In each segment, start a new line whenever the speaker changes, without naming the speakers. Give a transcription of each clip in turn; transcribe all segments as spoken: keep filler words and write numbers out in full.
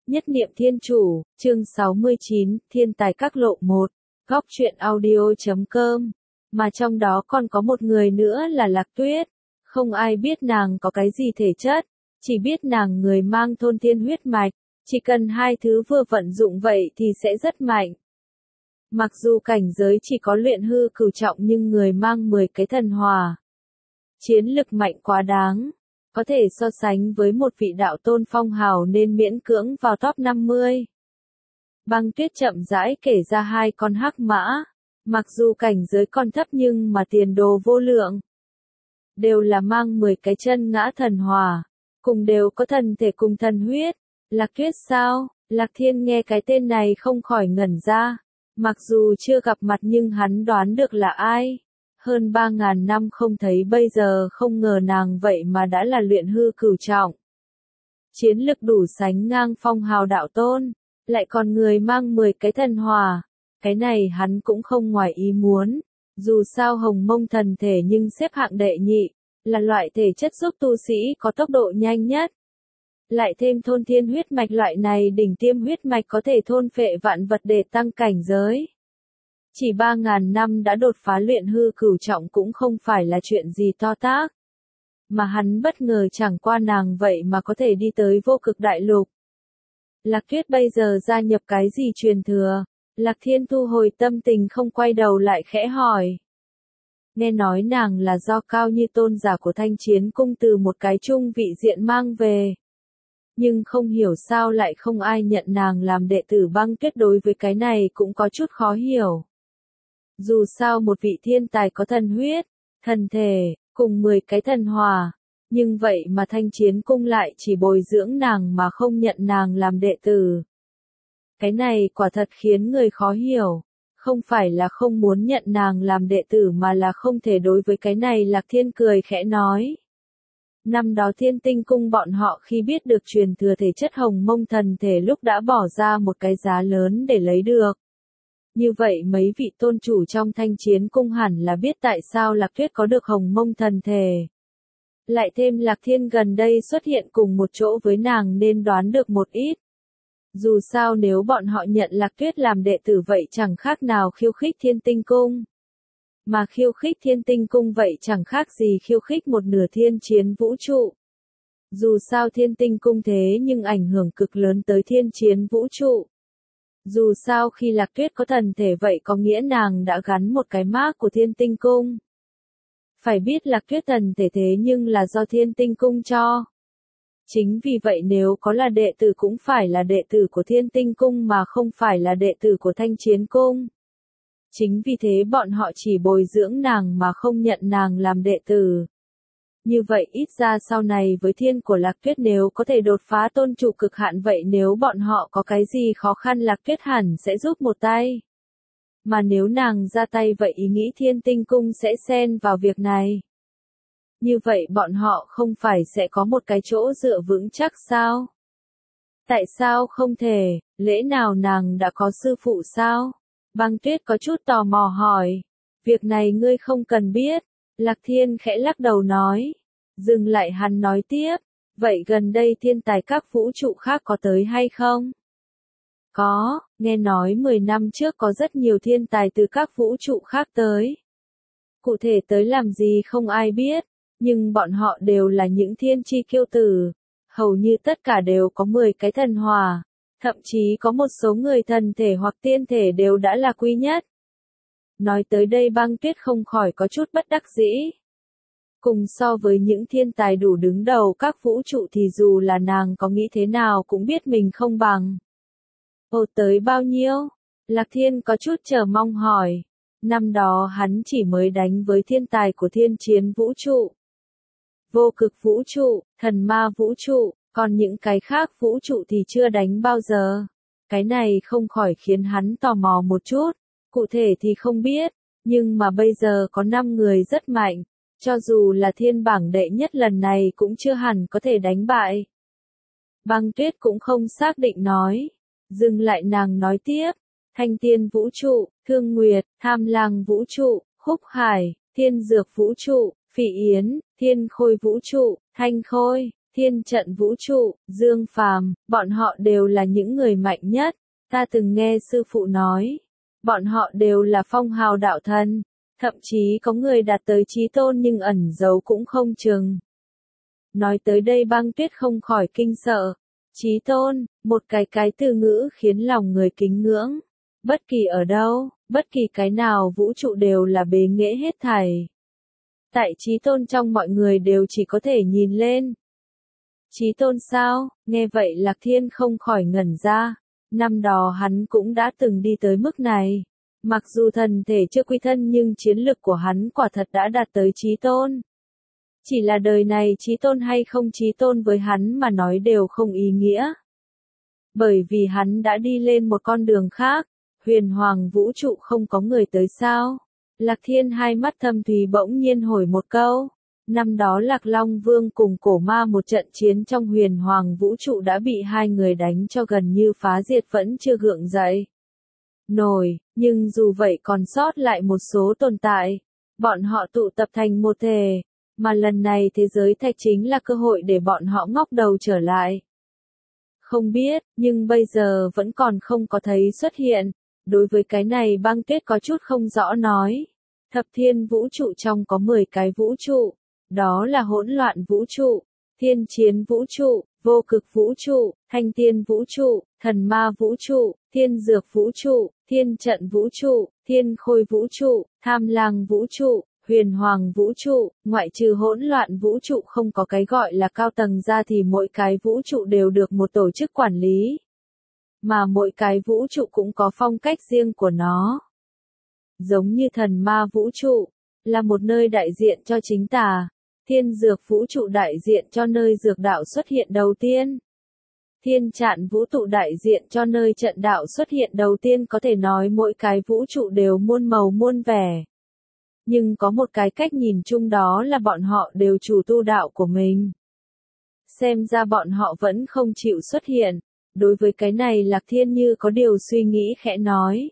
Nhất niệm thiên chủ, chương sáu mươi chín, thiên tài các lộ một, góc truyện audio chấm com. Mà trong đó còn có một người nữa là Lạc Tuyết. Không ai biết nàng có cái gì thể chất, chỉ biết nàng người mang thôn thiên huyết mạch, chỉ cần hai thứ vừa vận dụng vậy thì sẽ rất mạnh. Mặc dù cảnh giới chỉ có luyện hư cửu trọng nhưng người mang mười cái thần hỏa. Chiến lực mạnh quá đáng, có thể so sánh với một vị đạo tôn phong hào nên miễn cưỡng vào top năm mươi. Băng Tuyết chậm rãi kể ra hai con hắc mã, mặc dù cảnh giới còn thấp nhưng mà tiền đồ vô lượng. Đều là mang mười cái chân ngã thần hỏa, cùng đều có thần thể cùng thần huyết. Lạc Tuyết sao? Lạc Thiên nghe cái tên này không khỏi ngẩn ra, mặc dù chưa gặp mặt nhưng hắn đoán được là ai. Hơn ba ngàn năm không thấy bây giờ không ngờ nàng vậy mà đã là luyện hư cửu trọng. Chiến lực đủ sánh ngang phong hào đạo tôn, lại còn người mang mười cái thần hỏa. Cái này hắn cũng không ngoài ý muốn, dù sao hồng mông thần thể nhưng xếp hạng đệ nhị, là loại thể chất giúp tu sĩ có tốc độ nhanh nhất. Lại thêm thôn thiên huyết mạch loại này đỉnh tiêm huyết mạch có thể thôn phệ vạn vật để tăng cảnh giới. Chỉ ba ngàn năm đã đột phá luyện hư cửu trọng cũng không phải là chuyện gì to tát. Mà hắn bất ngờ chẳng qua nàng vậy mà có thể đi tới vô cực đại lục. Lạc Tuyết bây giờ gia nhập cái gì truyền thừa? Lạc Thiên thu hồi tâm tình không quay đầu lại khẽ hỏi. Nghe nói nàng là do Cao Như tôn giả của Thanh Chiến Cung từ một cái chung vị diện mang về. Nhưng không hiểu sao lại không ai nhận nàng làm đệ tử. Băng Tuyết đối với cái này cũng có chút khó hiểu. Dù sao một vị thiên tài có thần huyết, thần thể, cùng mười cái thần hỏa, nhưng vậy mà Thanh Chiến Cung lại chỉ bồi dưỡng nàng mà không nhận nàng làm đệ tử. Cái này quả thật khiến người khó hiểu, không phải là không muốn nhận nàng làm đệ tử mà là không thể. Đối với cái này Lạc Thiên cười khẽ nói. Năm đó Thiên Tinh Cung bọn họ khi biết được truyền thừa thể chất hồng mông thần thể lúc đã bỏ ra một cái giá lớn để lấy được. Như vậy mấy vị tôn chủ trong Thanh Chiến Cung hẳn là biết tại sao Lạc Tuyết có được hồng mông thần thể. Lại thêm Lạc Thiên gần đây xuất hiện cùng một chỗ với nàng nên đoán được một ít. Dù sao nếu bọn họ nhận Lạc Tuyết làm đệ tử vậy chẳng khác nào khiêu khích Thiên Tinh Cung. Mà khiêu khích Thiên Tinh Cung vậy chẳng khác gì khiêu khích một nửa thiên chiến vũ trụ. Dù sao Thiên Tinh Cung thế nhưng ảnh hưởng cực lớn tới thiên chiến vũ trụ. Dù sao khi Lạc Tuyết có thần thể vậy có nghĩa nàng đã gắn một cái mác của Thiên Tinh Cung. Phải biết Lạc Tuyết thần thể thế nhưng là do Thiên Tinh Cung cho. Chính vì vậy nếu có là đệ tử cũng phải là đệ tử của Thiên Tinh Cung mà không phải là đệ tử của Thanh Chiến Cung. Chính vì thế bọn họ chỉ bồi dưỡng nàng mà không nhận nàng làm đệ tử. Như vậy ít ra sau này với thiên của Lạc Tuyết nếu có thể đột phá tôn trụ cực hạn vậy nếu bọn họ có cái gì khó khăn Lạc Tuyết hẳn sẽ giúp một tay. Mà nếu nàng ra tay vậy ý nghĩ Thiên Tinh Cung sẽ xen vào việc này. Như vậy bọn họ không phải sẽ có một cái chỗ dựa vững chắc sao? Tại sao không thể, lẽ nào nàng đã có sư phụ sao? Băng Tuyết có chút tò mò hỏi. Việc này ngươi không cần biết. Lạc Thiên khẽ lắc đầu nói. Dừng lại hắn nói tiếp. Vậy gần đây thiên tài các vũ trụ khác có tới hay không? Có, nghe nói mười năm trước có rất nhiều thiên tài từ các vũ trụ khác tới. Cụ thể tới làm gì không ai biết. Nhưng bọn họ đều là những thiên chi kiêu tử. Hầu như tất cả đều có mười cái thần hỏa. Thậm chí có một số người thần thể hoặc tiên thể đều đã là quý nhất. Nói tới đây Băng Tuyết không khỏi có chút bất đắc dĩ. Cùng so với những thiên tài đủ đứng đầu các vũ trụ thì dù là nàng có nghĩ thế nào cũng biết mình không bằng. Ồ tới bao nhiêu? Lạc Thiên có chút chờ mong hỏi. Năm đó hắn chỉ mới đánh với thiên tài của thiên chiến vũ trụ. Vô cực vũ trụ, thần ma vũ trụ. Còn những cái khác vũ trụ thì chưa đánh bao giờ. Cái này không khỏi khiến hắn tò mò một chút. Cụ thể thì không biết. Nhưng mà bây giờ có năm người rất mạnh. Cho dù là thiên bảng đệ nhất lần này cũng chưa hẳn có thể đánh bại. Băng Tuyết cũng không xác định nói. Dừng lại nàng nói tiếp. Thanh Tiên vũ trụ, Thương Nguyệt, Tham Lang vũ trụ, Khúc Hải, Thiên Dược vũ trụ, Phỉ Yến, Thiên Khôi vũ trụ, Thanh Khôi, Thiên trận vũ trụ, Dương Phàm, bọn họ đều là những người mạnh nhất. Ta từng nghe sư phụ nói, bọn họ đều là phong hào đạo thần, thậm chí có người đạt tới chí tôn nhưng ẩn giấu cũng không chừng. Nói tới đây Băng Tuyết không khỏi kinh sợ. Chí tôn, một cái cái từ ngữ khiến lòng người kính ngưỡng. Bất kỳ ở đâu, bất kỳ cái nào vũ trụ đều là bế nghệ hết thảy. Tại chí tôn trong mọi người đều chỉ có thể nhìn lên. Chí tôn sao? Nghe vậy Lạc Thiên không khỏi ngẩn ra. Năm đó hắn cũng đã từng đi tới mức này. Mặc dù thần thể chưa quy thân nhưng chiến lực của hắn quả thật đã đạt tới chí tôn. Chỉ là đời này chí tôn hay không chí tôn với hắn mà nói đều không ý nghĩa. Bởi vì hắn đã đi lên một con đường khác, huyền hoàng vũ trụ không có người tới sao. Lạc Thiên hai mắt thâm thúy bỗng nhiên hỏi một câu. Năm đó Lạc Long Vương cùng cổ ma một trận chiến trong huyền hoàng vũ trụ đã bị hai người đánh cho gần như phá diệt vẫn chưa gượng dậy nổi, nhưng dù vậy còn sót lại một số tồn tại. Bọn họ tụ tập thành một thể, mà lần này thế giới thạch chính là cơ hội để bọn họ ngóc đầu trở lại. Không biết, nhưng bây giờ vẫn còn không có thấy xuất hiện. Đối với cái này Băng Tuyết có chút không rõ nói. Thập thiên vũ trụ trong có mười cái vũ trụ. Đó là hỗn loạn vũ trụ, thiên chiến vũ trụ, vô cực vũ trụ, thanh tiên vũ trụ, thần ma vũ trụ, thiên dược vũ trụ, thiên trận vũ trụ, thiên khôi vũ trụ, tham lang vũ trụ, huyền hoàng vũ trụ. Ngoại trừ hỗn loạn vũ trụ không có cái gọi là cao tầng ra thì mỗi cái vũ trụ đều được một tổ chức quản lý. Mà mỗi cái vũ trụ cũng có phong cách riêng của nó. Giống như thần ma vũ trụ, là một nơi đại diện cho chính tà. Thiên dược vũ trụ đại diện cho nơi dược đạo xuất hiện đầu tiên. Thiên trạn vũ trụ đại diện cho nơi trận đạo xuất hiện đầu tiên. Có thể nói mỗi cái vũ trụ đều muôn màu muôn vẻ. Nhưng có một cái cách nhìn chung đó là bọn họ đều chủ tu đạo của mình. Xem ra bọn họ vẫn không chịu xuất hiện. Đối với cái này Lạc Thiên như có điều suy nghĩ khẽ nói.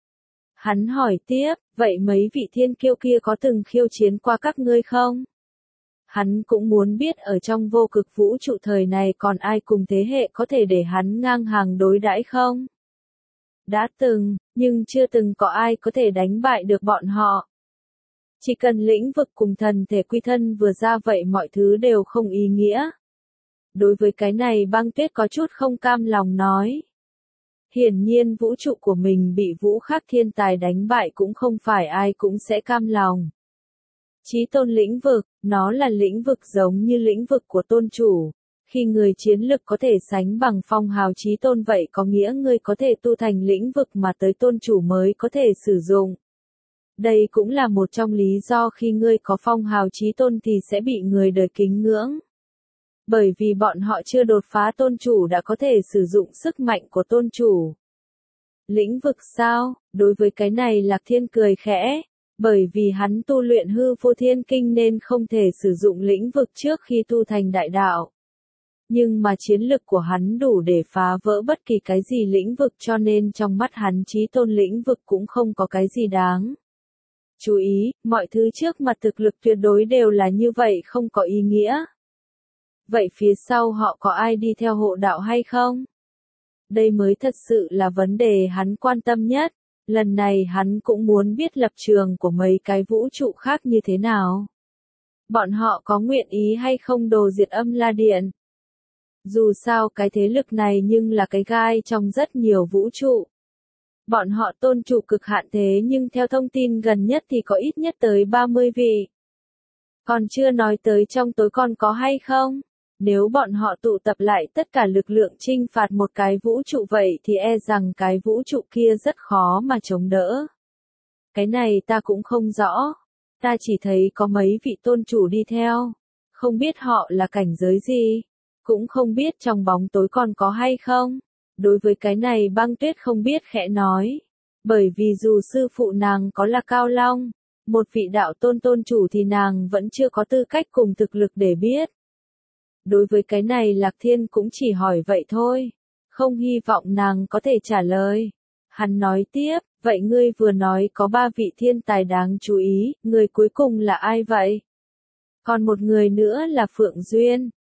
Hắn hỏi tiếp, vậy mấy vị thiên kiêu kia có từng khiêu chiến qua các ngươi không? Hắn cũng muốn biết ở trong vô cực vũ trụ thời này còn ai cùng thế hệ có thể để hắn ngang hàng đối đãi không? Đã từng, nhưng chưa từng có ai có thể đánh bại được bọn họ. Chỉ cần lĩnh vực cùng thần thể quy thân vừa ra vậy mọi thứ đều không ý nghĩa. Đối với cái này Băng Tuyết có chút không cam lòng nói. Hiển nhiên vũ trụ của mình bị vũ khắc thiên tài đánh bại cũng không phải ai cũng sẽ cam lòng. Chí tôn lĩnh vực, nó là lĩnh vực giống như lĩnh vực của tôn chủ. Khi người chiến lực có thể sánh bằng phong hào chí tôn vậy có nghĩa người có thể tu thành lĩnh vực mà tới tôn chủ mới có thể sử dụng. Đây cũng là một trong lý do khi ngươi có phong hào chí tôn thì sẽ bị người đời kính ngưỡng. Bởi vì bọn họ chưa đột phá tôn chủ đã có thể sử dụng sức mạnh của tôn chủ. Lĩnh vực sao? Đối với cái này Lạc Thiên cười khẽ. Bởi vì hắn tu luyện hư vô thiên kinh nên không thể sử dụng lĩnh vực trước khi tu thành đại đạo. Nhưng mà chiến lực của hắn đủ để phá vỡ bất kỳ cái gì lĩnh vực cho nên trong mắt hắn chí tôn lĩnh vực cũng không có cái gì đáng. Chú ý, mọi thứ trước mặt thực lực tuyệt đối đều là như vậy không có ý nghĩa. Vậy phía sau họ có ai đi theo hộ đạo hay không? Đây mới thật sự là vấn đề hắn quan tâm nhất. Lần này hắn cũng muốn biết lập trường của mấy cái vũ trụ khác như thế nào. Bọn họ có nguyện ý hay không đồ diệt Âm La Điện? Dù sao cái thế lực này nhưng là cái gai trong rất nhiều vũ trụ. Bọn họ tôn chủ cực hạn thế nhưng theo thông tin gần nhất thì có ít nhất tới ba mươi vị. Còn chưa nói tới trong tối còn có hay không? Nếu bọn họ tụ tập lại tất cả lực lượng chinh phạt một cái vũ trụ vậy thì e rằng cái vũ trụ kia rất khó mà chống đỡ. Cái này ta cũng không rõ. Ta chỉ thấy có mấy vị tôn chủ đi theo. Không biết họ là cảnh giới gì. Cũng không biết trong bóng tối còn có hay không. Đối với cái này Băng Tuyết không biết khẽ nói. Bởi vì dù sư phụ nàng có là Cao Long, một vị đạo tôn tôn chủ thì nàng vẫn chưa có tư cách cùng thực lực để biết. Đối với cái này Lạc Thiên cũng chỉ hỏi vậy thôi. Không hy vọng nàng có thể trả lời. Hắn nói tiếp, vậy ngươi vừa nói có ba vị thiên tài đáng chú ý, người cuối cùng là ai vậy? Còn một người nữa là Phượng Duyên.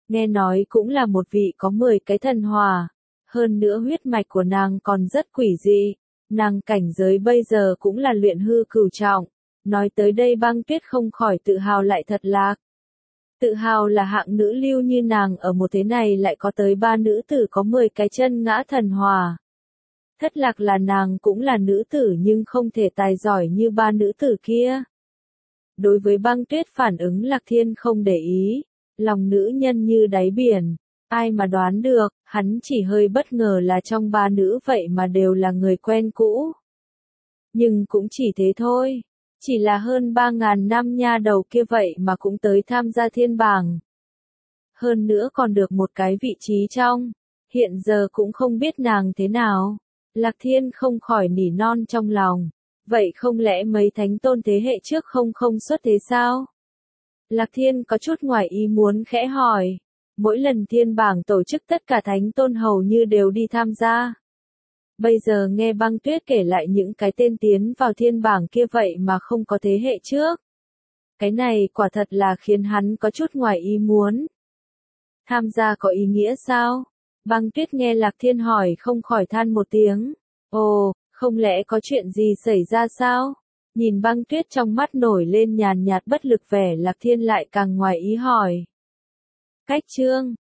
nghe nói cũng là một vị có mười cái thần hỏa. Hơn nữa huyết mạch của nàng còn rất quỷ dị, nàng cảnh giới bây giờ cũng là luyện hư cửu trọng. Nói tới đây Băng Tuyết không khỏi tự hào lại thật lạc. Tự hào là hạng nữ lưu như nàng ở một thế này lại có tới ba nữ tử có mười cái chân ngã thần hỏa. Thất lạc là nàng cũng là nữ tử nhưng không thể tài giỏi như ba nữ tử kia. Đối với Băng Tuyết phản ứng Lạc Thiên không để ý, lòng nữ nhân như đáy biển, ai mà đoán được, hắn chỉ hơi bất ngờ là trong ba nữ vậy mà đều là người quen cũ. Nhưng cũng chỉ thế thôi, chỉ là hơn ba ngàn năm nha đầu kia vậy mà cũng tới tham gia thiên bảng. Hơn nữa còn được một cái vị trí trong, hiện giờ cũng không biết nàng thế nào. Lạc Thiên không khỏi nỉ non trong lòng, vậy không lẽ mấy thánh tôn thế hệ trước không không xuất thế sao? Lạc Thiên có chút ngoài ý muốn khẽ hỏi, mỗi lần thiên bảng tổ chức tất cả thánh tôn hầu như đều đi tham gia. Bây giờ nghe Băng Tuyết kể lại những cái tên tiến vào thiên bảng kia vậy mà không có thế hệ trước. Cái này quả thật là khiến hắn có chút ngoài ý muốn. Tham gia có ý nghĩa sao? Băng Tuyết nghe Lạc Thiên hỏi không khỏi than một tiếng. Ồ, không lẽ có chuyện gì xảy ra sao? Nhìn Băng Tuyết trong mắt nổi lên nhàn nhạt bất lực vẻ Lạc Thiên lại càng ngoài ý hỏi. Cách chương